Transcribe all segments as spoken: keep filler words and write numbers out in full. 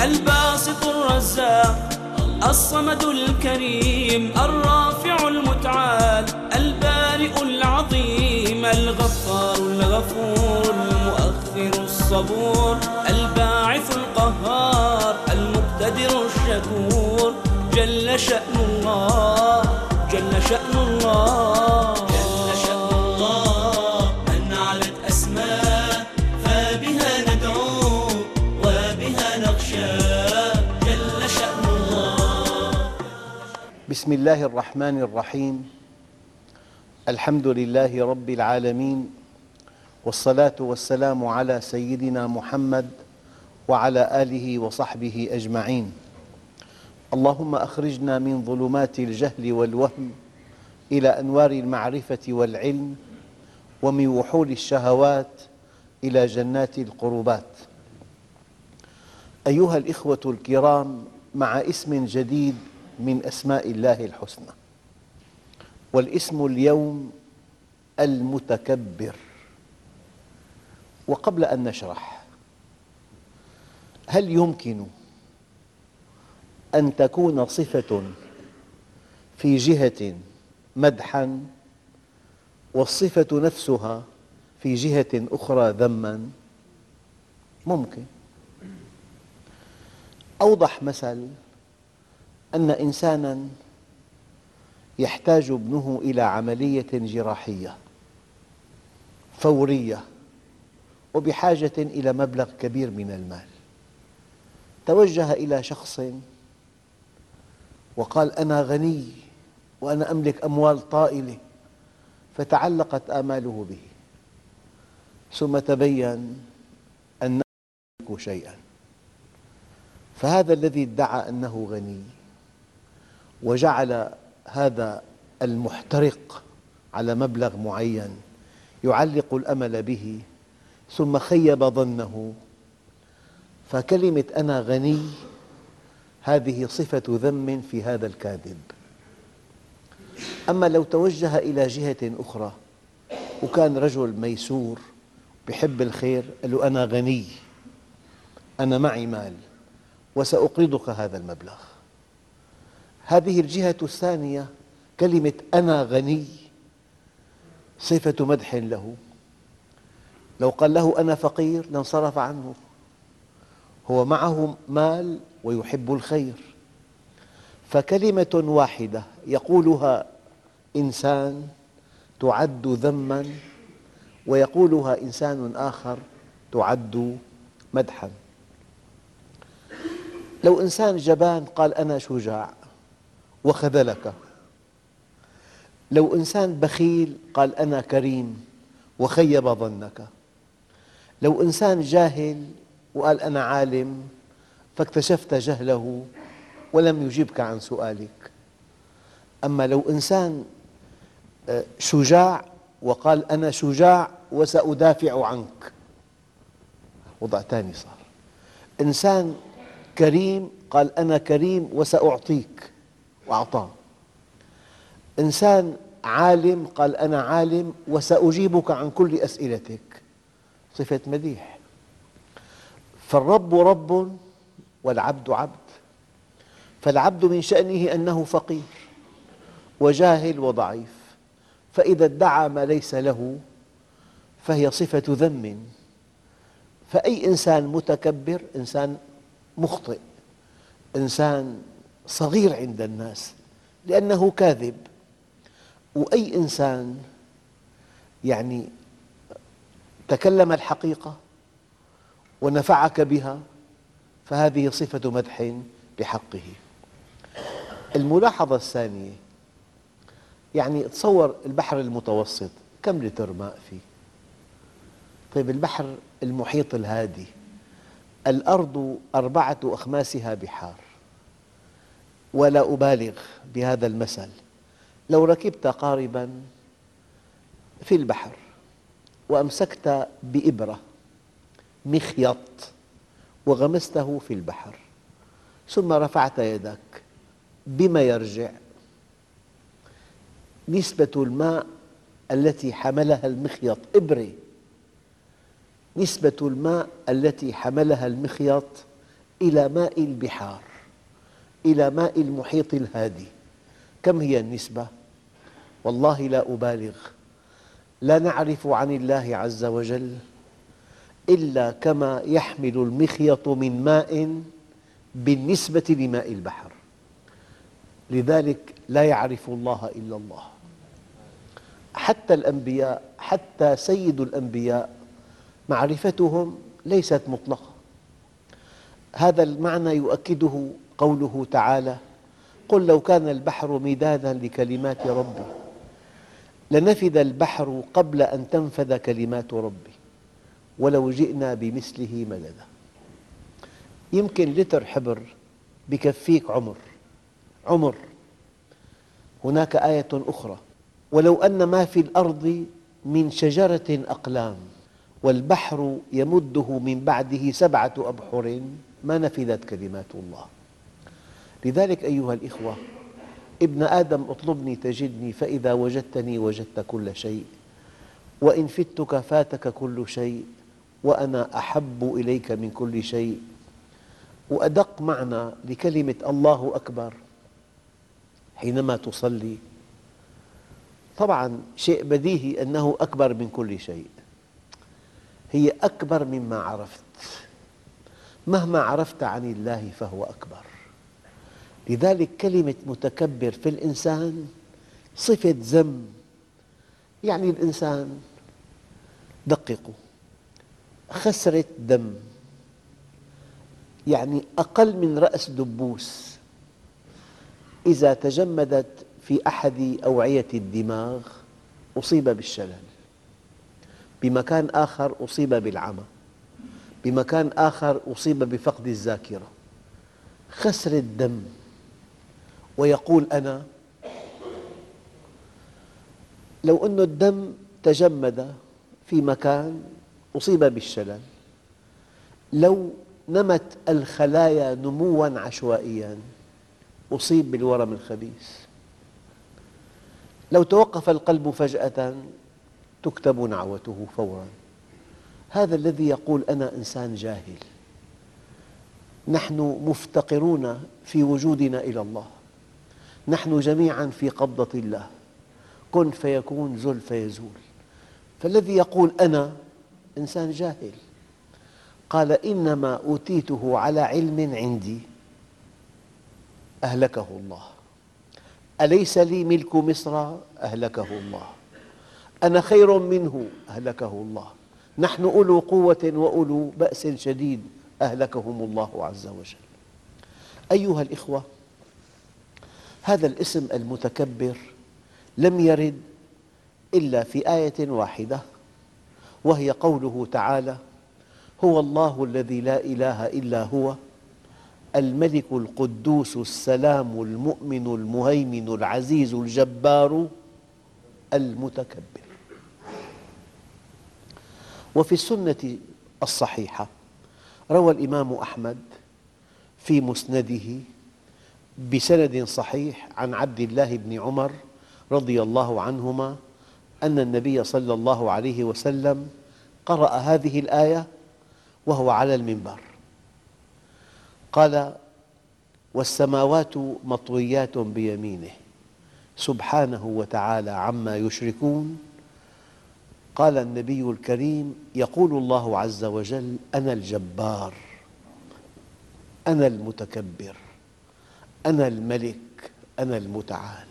الباسط الرزاق الصمد الكريم الرافع المتعال البارئ العظيم الغفار الغفور المؤخر الصبور الباعث القهار المقتدر الشكور جل شأن الله جل شأن الله جل شأن الله من علت أسماء فبها ندعو وبها نخشى جل شأن الله. بسم الله الرحمن الرحيم. الحمد لله رب العالمين، والصلاة والسلام على سيدنا محمد وعلى آله وصحبه أجمعين. اللهم أخرجنا من ظلمات الجهل والوهم إلى أنوار المعرفة والعلم، ومن وحول الشهوات إلى جنات القربات. أيها الإخوة الكرام، مع اسم جديد من أسماء الله الحسنى، والاسم اليوم المتكبر. وقبل أن نشرح، هل يمكن أن تكون صفة في جهة مدحاً والصفة نفسها في جهة أخرى ذماً؟ ممكن. أوضح مثل أن إنساناً يحتاج ابنه إلى عملية جراحية فورية وبحاجة إلى مبلغ كبير من المال. توجه إلى شخص وقال: أنا غني وأنا أملك أموال طائلة، فتعلقت آماله به، ثم تبين أنه لا يملك شيئاً. فهذا الذي ادعى أنه غني وجعل هذا المحترق على مبلغ معين يعلق الأمل به، ثم خيب ظنه. فكلمة أنا غني هذه صفة ذم في هذا الكاذب. أما لو توجه إلى جهة أخرى وكان رجل ميسور يحب الخير، قال له: أنا غني، أنا معي مال وسأقرضك هذا المبلغ. هذه الجهة الثانية، كلمة أنا غني صفة مدح له. لو قال له أنا فقير لانصرف عنه. هو معه مال ويحب الخير، فكلمة واحدة يقولها إنسان تعد ذماً، ويقولها إنسان آخر تعد مدحاً. لو إنسان جبان قال أنا شجاع وخذلك. لو إنسان بخيل قال أنا كريم وخيب ظنك. لو إنسان جاهل وقال أنا عالم فاكتشفت جهله ولم يجبك عن سؤالك. أما لو إنسان شجاع وقال أنا شجاع وسأدافع عنك، وضع ثاني صار. إنسان كريم قال أنا كريم وسأعطيك وأعطاه. إنسان عالم قال أنا عالم وسأجيبك عن كل أسئلتك، صفة مديح. فالرب رب والعبد عبد. فالعبد من شأنه أنه فقير وجاهل وضعيف، فإذا ادعى ما ليس له فهي صفة ذم. فأي إنسان متكبر إنسان مخطئ، إنسان صغير عند الناس لأنه كاذب. وأي إنسان يعني تكلم الحقيقة ونفعك بها فهذه صفة مدح بحقه. الملاحظة الثانية، يعني تصور البحر المتوسط كم لتر ماء فيه؟ طيب البحر المحيط الهادي، الأرض أربعة أخماسها بحار. ولا أبالغ بهذا المثل، لو ركبت قارباً في البحر وأمسكت بإبرة مخيط وغمسته في البحر ثم رفعت يدك، بما يرجع؟ نسبة الماء التي حملها المخيط إبرة، نسبة الماء التي حملها المخيط إلى ماء البحار، إلى ماء المحيط الهادي. كم هي النسبة؟ والله لا أبالغ، لا نعرف عن الله عز وجل إلا كما يحمل المخيط من ماء بالنسبة لماء البحر. لذلك لا يعرف الله إلا الله. حتى الأنبياء، حتى سيد الأنبياء معرفتهم ليست مطلقة. هذا المعنى يؤكده قوله تعالى: قل لو كان البحر مدادا لكلمات ربي لنفد البحر قبل أن تنفد كلمات ربي ولو جئنا بمثله مددا. يمكن لتر حبر بكفيك عمر عمر هناك آية أخرى: ولو أن ما في الأرض من شجرة أقلام والبحر يمده من بعده سبعة أبحر ما نفدت كلمات الله. لذلك أيها الإخوة، ابن آدم اطلبني تجدني فإذا وجدتني وجدت كل شيء، وإن فتك فاتك كل شيء، وأنا أحب إليك من كل شيء. وأدق معنى لكلمة الله أكبر حينما تصلي، طبعاً شيء بديهي أنه أكبر من كل شيء، هي أكبر مما عرفت. مهما عرفت عن الله فهو أكبر. لذلك كلمة متكبر في الإنسان صفة ذم. يعني الإنسان، دققوا، خسرة دم، يعني أقل من رأس دبوس إذا تجمدت في أحد أوعية الدماغ أصيب بالشلل، بمكان آخر أصيب بالعمى، بمكان آخر أصيب بفقد الذاكرة. خسرة دم، ويقول أنا. لو أن الدم تجمد في مكان أصيب بالشلل، لو نمت الخلايا نمواً عشوائياً أصيب بالورم الخبيث، لو توقف القلب فجأة تكتب نعوته فوراً. هذا الذي يقول أنا إنسان جاهل. نحن مفتقرون في وجودنا إلى الله، نحن جميعاً في قبضة الله، كن فيكون، زل فيزول. فالذي يقول أنا إنسان جاهل. قال: إنما أوتيته على علم عندي أهلكه الله. أليس لي ملك مصر؟ أهلكه الله. أنا خير منه؟ أهلكه الله. نحن أولو قوة وأولو بأس شديد، أهلكهم الله عز وجل. أيها الإخوة، هذا الاسم المتكبر لم يرد إلا في آية واحدة، وهي قوله تعالى: هو الله الذي لا إله إلا هو الملك القدوس السلام المؤمن المهيمن العزيز الجبار المتكبر. وفي السنة الصحيحة روى الإمام أحمد في مسنده بسند صحيح عن عبد الله بن عمر رضي الله عنهما أن النبي صلى الله عليه وسلم قرأ هذه الآية وهو على المنبر، قال: والسماوات مطويات بيمينه سبحانه وتعالى عما يشركون. قال النبي الكريم: يقول الله عز وجل: أنا الجبار، أنا المتكبر، أنا الملك، أنا المتعال.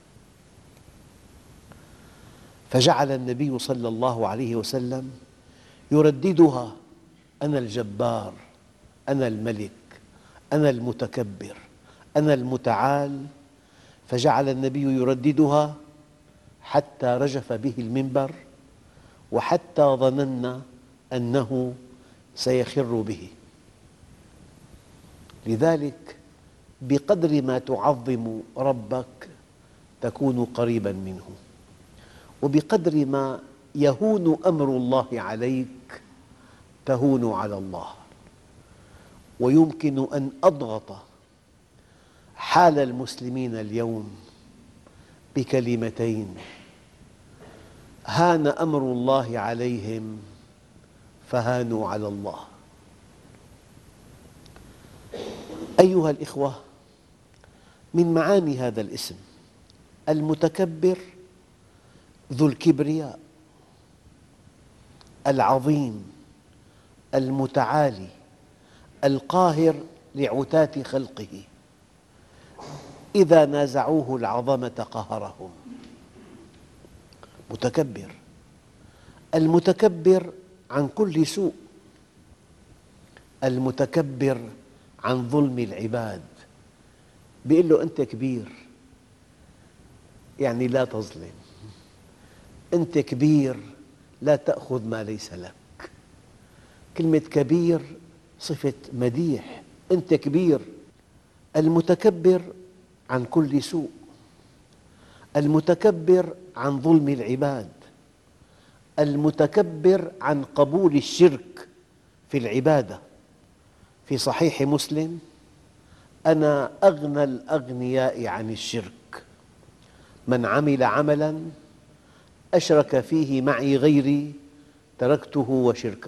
فجعل النبي صلى الله عليه وسلم يرددها: أنا الجبار، أنا الملك، أنا المتكبر، أنا المتعال. فجعل النبي يرددها حتى رجف به المنبر، وحتى ظننا أنه سيخر به. لذلك بقدر ما تعظم ربك تكون قريباً منه، وبقدر ما يهون أمر الله عليك تهون على الله. ويمكن أن أضغط حال المسلمين اليوم بكلمتين: هان أمر الله عليهم فهانوا على الله. أيها الإخوة، من معاني هذا الاسم المتكبر ذو الكبرياء العظيم المتعالي القاهر لعتاة خلقه، إذا نازعوه العظمة قهرهم. متكبر، المتكبر عن كل سوء، المتكبر عن ظلم العباد. بيقول له أنت كبير، يعني لا تظلم، أنت كبير لا تأخذ ما ليس لك. كلمة كبير صفة مديح، أنت كبير. المتكبر عن كل سوء، المتكبر عن ظلم العباد، المتكبر عن قبول الشرك في العبادة. في صحيح مسلم: أنا أغنى الأغنياء عن الشرك، من عمل عملاً أشرك فيه معي غيري تركته وشركه.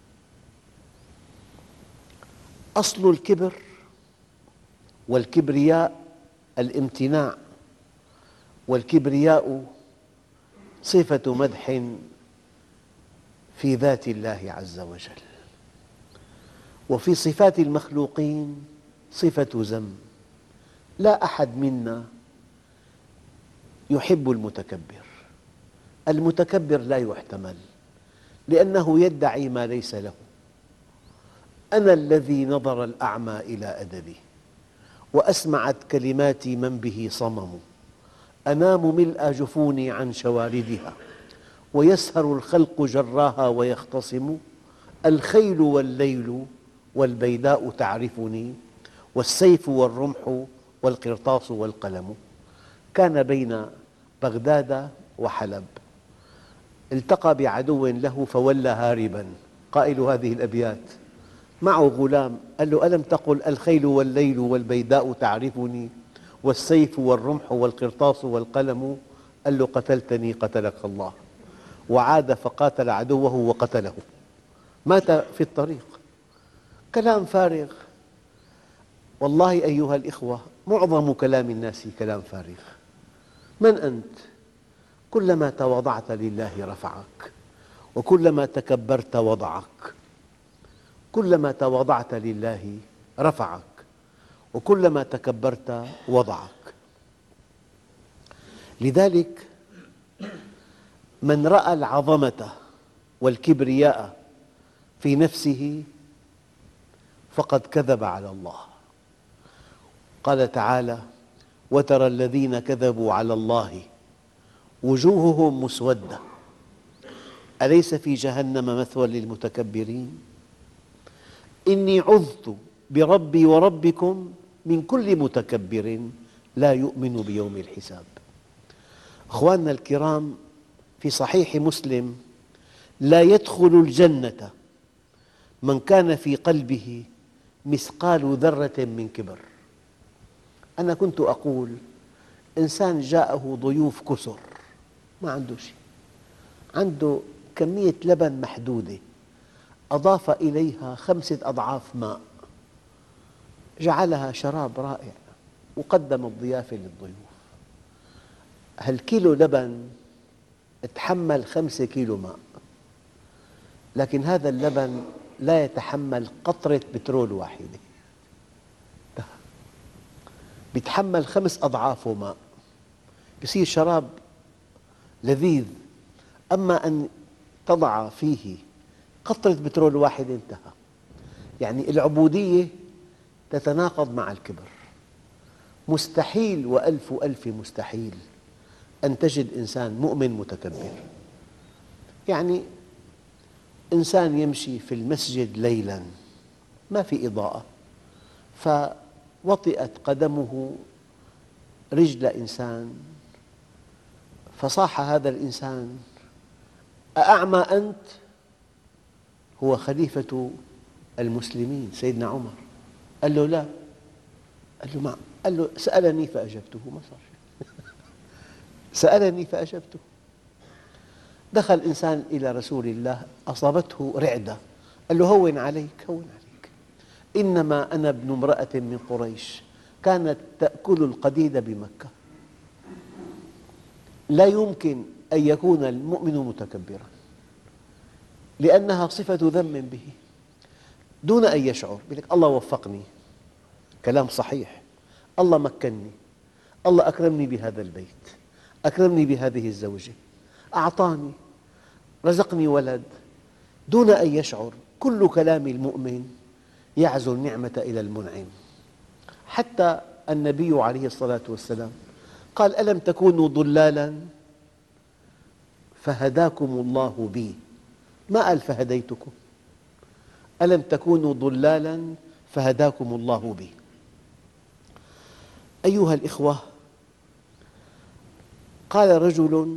أصل الكبر والكبرياء الامتناع، والكبرياء صفة مدح في ذات الله عز وجل، وفي صفات المخلوقين صفة ذم. لا أحد منا يحب المتكبر، المتكبر لا يحتمل لأنه يدعي ما ليس له. أنا الذي نظر الأعمى إلى أدبي، وأسمعت كلماتي من به صمم، أنام ملء جفوني عن شواردها، ويسهر الخلق جراها ويختصم، الخيل والليل والبيداء تعرفني، والسيف والرمح والقرطاس والقلم. كان بين بغداد وحلب، التقى بعدو له فولى هاربا. قائل هذه الأبيات معه غلام، قال له: ألم تقل الخيل والليل والبيداء تعرفني والسيف والرمح والقرطاس والقلم؟ قال له: قتلتني قتلك الله. وعاد فقاتل عدوه وقتله، مات في الطريق. كلام فارغ. والله أيها الإخوة، معظم كلام الناس كلام فارغ. من أنت؟ كلما تواضعت لله رفعك، وكلما تكبرت وضعك. كلما تواضعت لله رفعك، وكلما تكبرت وضعك. لذلك من رأى العظمة والكبرياء في نفسه فقد كذب على الله. قال تعالى: وترى الذين كذبوا على الله وجوههم مسودة أليس في جهنم مثوى للمتكبرين؟ إني عذت بربي وربكم من كل متكبر لا يؤمن بيوم الحساب. أخواننا الكرام، في صحيح مسلم: لا يدخل الجنة من كان في قلبه مثقال ذرة من كبر. أنا كنت أقول إنسان جاءه ضيوف كثر، ما عنده شيء، عنده كمية لبن محدودة، أضاف إليها خمسة أضعاف ماء، جعلها شراب رائع، وقدم الضيافة للضيوف. هالكيلو لبن تحمل خمسة كيلو ماء، لكن هذا اللبن لا يتحمل قطرة بترول واحدة، يتحمل خمس أضعافه ماء، يصير شراب لذيذ. أما أن تضع فيه قطرة بترول واحدة انتهى. يعني العبودية تتناقض مع الكبر. مستحيل وألف ألف مستحيل أن تجد إنسان مؤمن متكبر. يعني إنسان يمشي في المسجد ليلاً، ما في إضاءة، فوطئت قدمه رجل إنسان، فصاح هذا الإنسان: أأعمى أنت؟ هو خليفة المسلمين سيدنا عمر. قال له: لا. قال له: ما قال له: سألني فأجبته، ما صار شيء. سألني فأجبته. دخل إنسان إلى رسول الله، أصابته رعدة، قال له: هون عليك، هون عليك، إنما أنا ابن امرأة من قريش كانت تأكل القديد بمكة. لا يمكن أن يكون المؤمن متكبراً، لأنها صفة ذم به دون أن يشعر. يقول لك الله وفقني، كلام صحيح، الله مكنني، الله أكرمني بهذا البيت، أكرمني بهذه الزوجة، أعطاني، رزقني ولد، دون أن يشعر. كل كلام المؤمن يعزو النعمة إلى المنعم. حتى النبي عليه الصلاة والسلام قال: ألم تكونوا ضلالاً فهداكم الله بي. ما قال فهديتكم، ألم تكونوا ضلالاً فهداكم الله بي. أيها الإخوة، قال رجل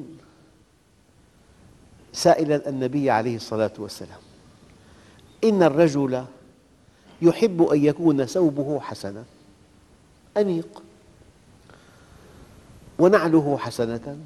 سائلاً النبي عليه الصلاة والسلام: إن الرجل يحب أن يكون ثوبه حسناً أنيق ونعله حسنة،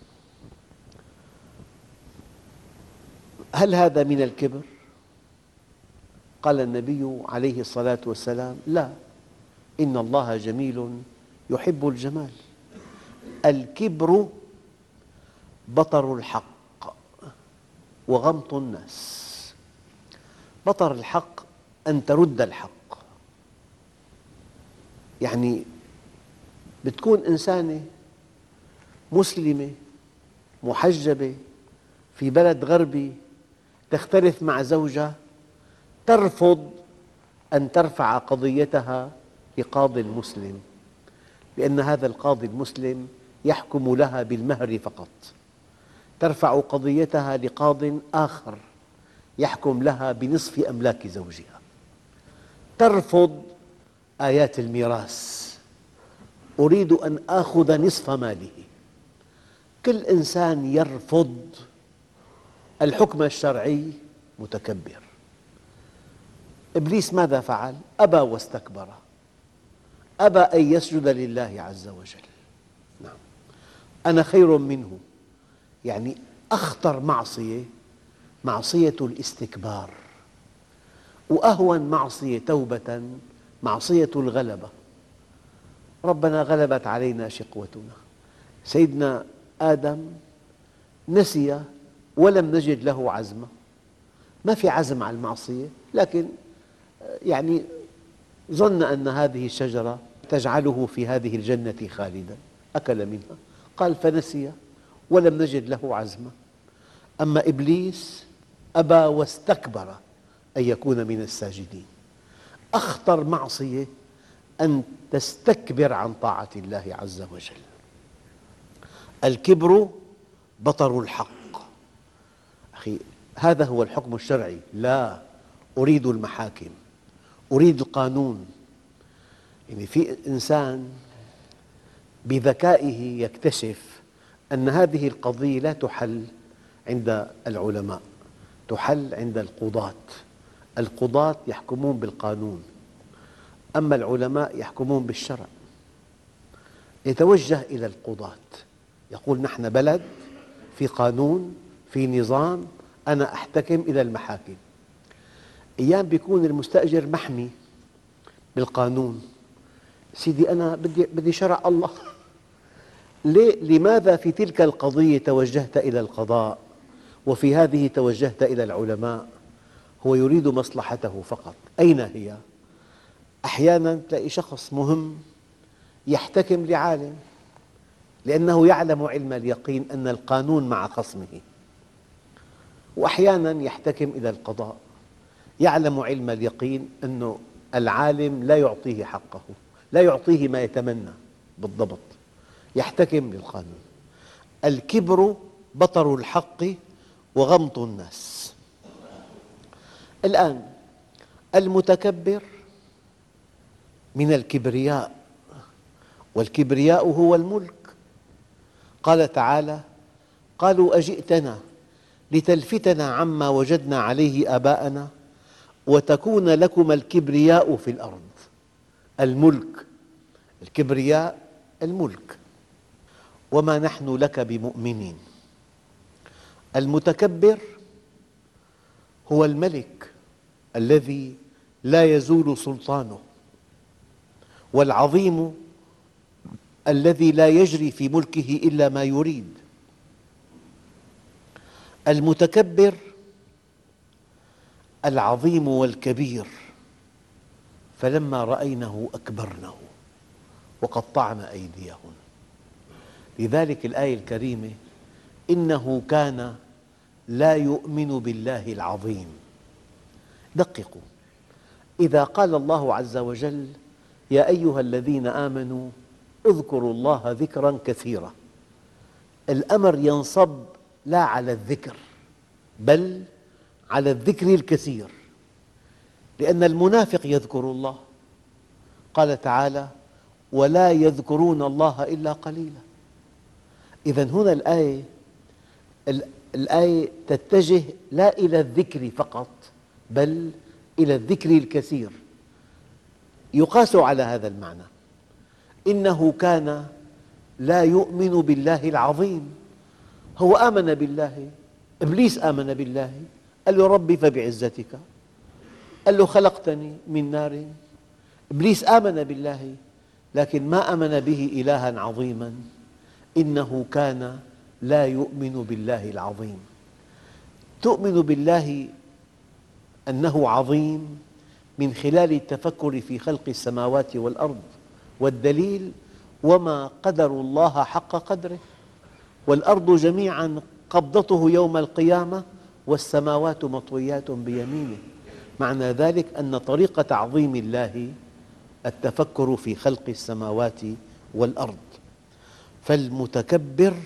هل هذا من الكبر؟ قال النبي عليه الصلاة والسلام: لا، إن الله جميل يحب الجمال. الكبر بطر الحق وغمط الناس. بطر الحق أن ترد الحق، يعني بتكون إنسانة مسلمة محجبة في بلد غربي تختلف مع زوجها، ترفض أن ترفع قضيتها لقاضٍ مسلم، لأن هذا القاضي المسلم يحكم لها بالمهر فقط. ترفع قضيتها لقاضٍ آخر يحكم لها بنصف أملاك زوجها. ترفض آيات الميراث: أريد أن آخذ نصف ماله. كل إنسان يرفض الحكم الشرعي متكبر. إبليس ماذا فعل؟ أبى واستكبر، أبى أن يسجد لله عز وجل. نعم، أنا خير منه، يعني أخطر معصية معصية الاستكبار، وأهون معصية توبة معصية الغلبة. ربنا غلبت علينا شقوتنا. سيدنا آدم نسي ولم نجد له عزما. ما في عزم على المعصية، لكن يعني ظن أن هذه الشجرة تجعله في هذه الجنة خالدا، أكل منها، قال فنسي ولم نجد له عزما. أما إبليس أبى واستكبر أن يكون من الساجدين. أخطر معصية أن تستكبر عن طاعة الله عز وجل. الكبر بطر الحق. أخي، هذا هو الحكم الشرعي. لا، أريد المحاكم، أريد القانون. يعني في إنسان بذكائه يكتشف أن هذه القضية لا تحل عند العلماء، تحل عند القضاة. القضاة يحكمون بالقانون، أما العلماء يحكمون بالشرع. يتوجه إلى القضاة، يقول: نحن بلد في قانون، في نظام، أنا أحتكم إلى المحاكم. أيام بيكون المستأجر محمي بالقانون. سيدي أنا بدي بدي شرع الله. ليه؟ لماذا في تلك القضية توجهت إلى القضاء وفي هذه توجهت إلى العلماء؟ هو يريد مصلحته فقط. أين هي؟ أحياناً تلاقي شخص مهم يحتكم لعالم لأنه يعلم علم اليقين أن القانون مع خصمه، وأحياناً يحتكم إلى القضاء يعلم علم اليقين أن العالم لا يعطيه حقه، لا يعطيه ما يتمنى بالضبط، يحتكم للقانون. الكبر بطر الحق وغمط الناس. الآن المتكبر من الكبرياء، والكبرياء هو الملك. قال تعالى: قالوا أجئتنا لتلفتنا عما وجدنا عليه آباءنا وتكون لكما الكبرياء في الأرض. الملك، الكبرياء الملك. وما نحن لك بمؤمنين. المتكبر هو الملك الذي لا يزول سلطانه، والعظيم الذي لا يجري في ملكه إلا ما يريد. المتكبر العظيم والكبير، فلما رأينه أكبرنه وقطعن أيديهن. لذلك الآية الكريمة: إنه كان لا يؤمن بالله العظيم. دققوا، إذا قال الله عز وجل: يا أيها الذين آمنوا اذكروا الله ذكرا كثيرا، الأمر ينصب لا على الذكر بل على الذكر الكثير، لأن المنافق يذكر الله. قال تعالى: ولا يذكرون الله إلا قليلا. إذن هنا الآية الآية تتجه لا إلى الذكر فقط بل إلى الذكر الكثير. يقاس على هذا المعنى: إنه كان لا يؤمن بالله العظيم. هو آمن بالله، إبليس آمن بالله، قال له: ربي فبعزتك. قال له: خلقتني من نار. إبليس آمن بالله لكن ما آمن به إلها عظيما. إنه كان لا يؤمن بالله العظيم. تؤمن بالله أنه عظيم من خلال التفكر في خلق السماوات والأرض، والدليل: وما قدر الله حق قدره، والأرض جميعا قبضته يوم القيامة والسماوات مطويات بيمينه. معنى ذلك أن طريق تعظيم الله التفكر في خلق السماوات والأرض. فالمتكبر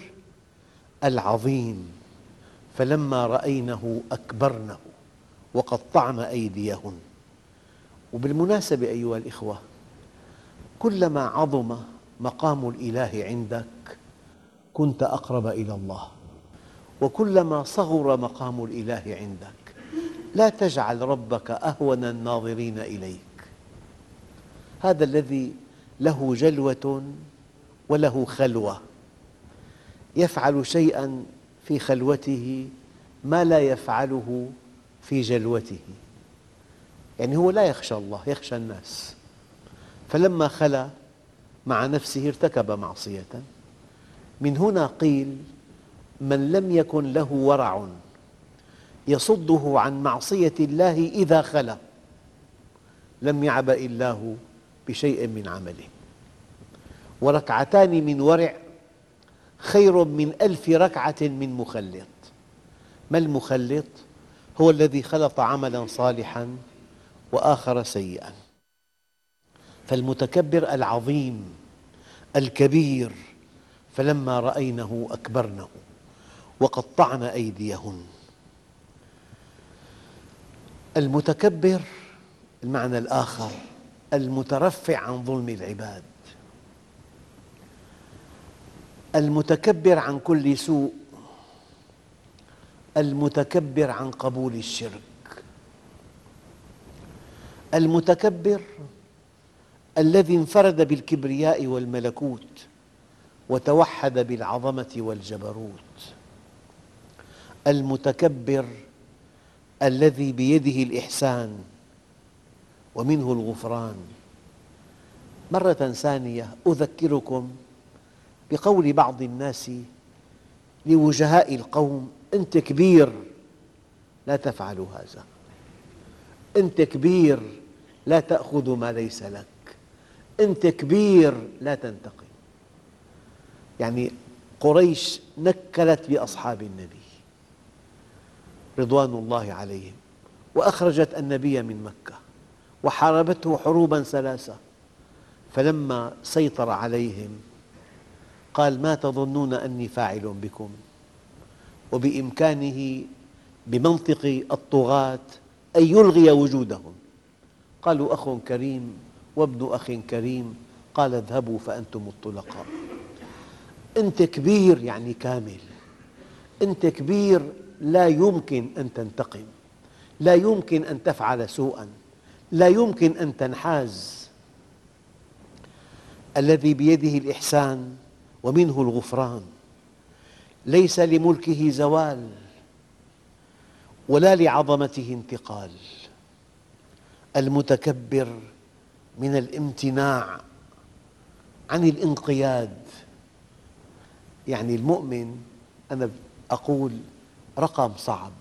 العظيم، فلما رأينه أكبرنه وقطعن أيديهن. وبالمناسبة أيها الإخوة، كلما عظم مقام الإله عندك كنت أقرب إلى الله، وكلما صغر مقام الإله عندك. لا تجعل ربك أهون الناظرين إليك. هذا الذي له جلوة وله خلوة، يفعل شيئا في خلوته ما لا يفعله في جلوته. يعني هو لا يخشى الله، يخشى الناس، فلما خلا مع نفسه ارتكب معصية. من هنا قيل: من لم يكن له ورع يصده عن معصية الله إذا خلا لم يعبأ الله بشيء من عمله. وركعتان من ورع خير من ألف ركعة من مخلط. ما المخلط؟ هو الذي خلط عملا صالحا وآخر سيئا. فالمتكبر العظيم الكبير، فلما رأينه أكبرنه وقطعن أيديهن. المتكبر المعنى الآخر: المترفع عن ظلم العباد، المتكبر عن كل سوء، المتكبر عن قبول الشرك. المتكبر الذي انفرد بالكبرياء والملكوت وتوحد بالعظمة والجبروت. المتكبر الذي بيده الإحسان ومنه الغفران. مرة ثانية أذكركم بقول بعض الناس لوجهاء القوم: أنت كبير لا تفعل هذا، أنت كبير لا تأخذ ما ليس لك، أنت كبير لا تنتقم. يعني قريش نكلت بأصحاب النبي رضوان الله عليهم، وأخرجت النبي من مكة، وحاربته حروبا ثلاثة. فلما سيطر عليهم قال: ما تظنون أني فاعل بكم؟ وبإمكانه بمنطق الطغاة أن يلغي وجودهم. قالوا: أخ كريم وابن أخ كريم. قال: اذهبوا فأنتم الطلقاء. أنت كبير يعني كامل، أنت كبير لا يمكن أن تنتقم، لا يمكن أن تفعل سوءا، لا يمكن أن تنحاز. الذي بيده الإحسان ومنه الغفران، ليس لملكه زوال ولا لعظمته انتقال. المتكبر من الامتناع عن الانقياد. يعني المؤمن، أنا أقول رقم صعب،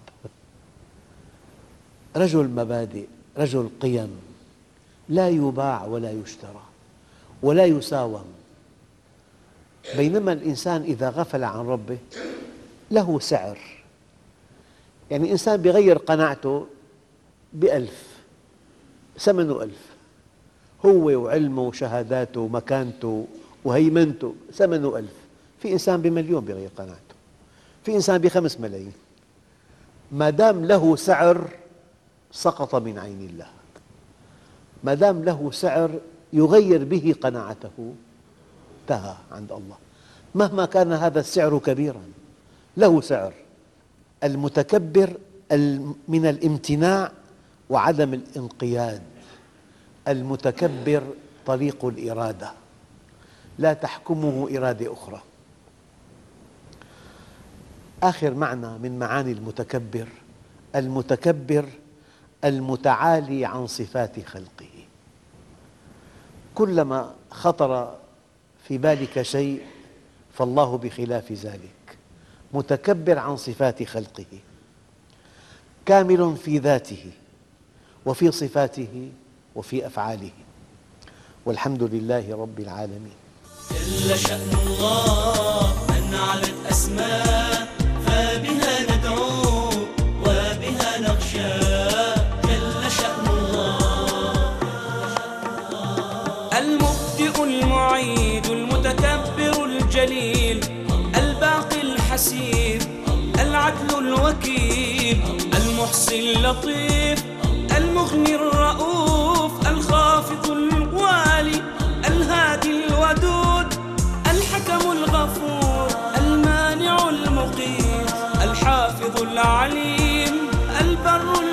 رجل مبادئ، رجل قيم، لا يباع ولا يشترى ولا يساوم. بينما الإنسان إذا غفل عن ربه له سعر. يعني إنسان بيغير قناعته بألف، ثمنه ألف، هو وعلمه وشهاداته ومكانته وهيمنته ثمنه ألف. في إنسان بمليون بيغير قناعته، في إنسان بخمس ملايين. ما دام له سعر سقط من عين الله، ما دام له سعر يغير به قناعته انتهى عند الله، مهما كان هذا السعر كبيراً له سعر. المتكبر من الامتناع وعدم الانقياد. المتكبر طليق الإرادة، لا تحكمه إرادة أخرى. آخر معنى من معاني المتكبر: المتكبر المتعالي عن صفات خلقه. كلما خطر في بالك شيء فالله بخلاف ذلك، متكبر عن صفات خلقه، كامل في ذاته وفي صفاته وفي أفعاله. والحمد لله رب العالمين. جل شأن الله من علت أسماء، فبها ندعو وبها نخشى. جل شأن الله المبدئ المعيد المتكبر الجليل الباقي الحسيب العدل الوكيل المحصي اللطيف المغني الرؤوف الخافض الوالي الهادي الودود الحكم الغفور المانع المقيت الحافظ العليم البر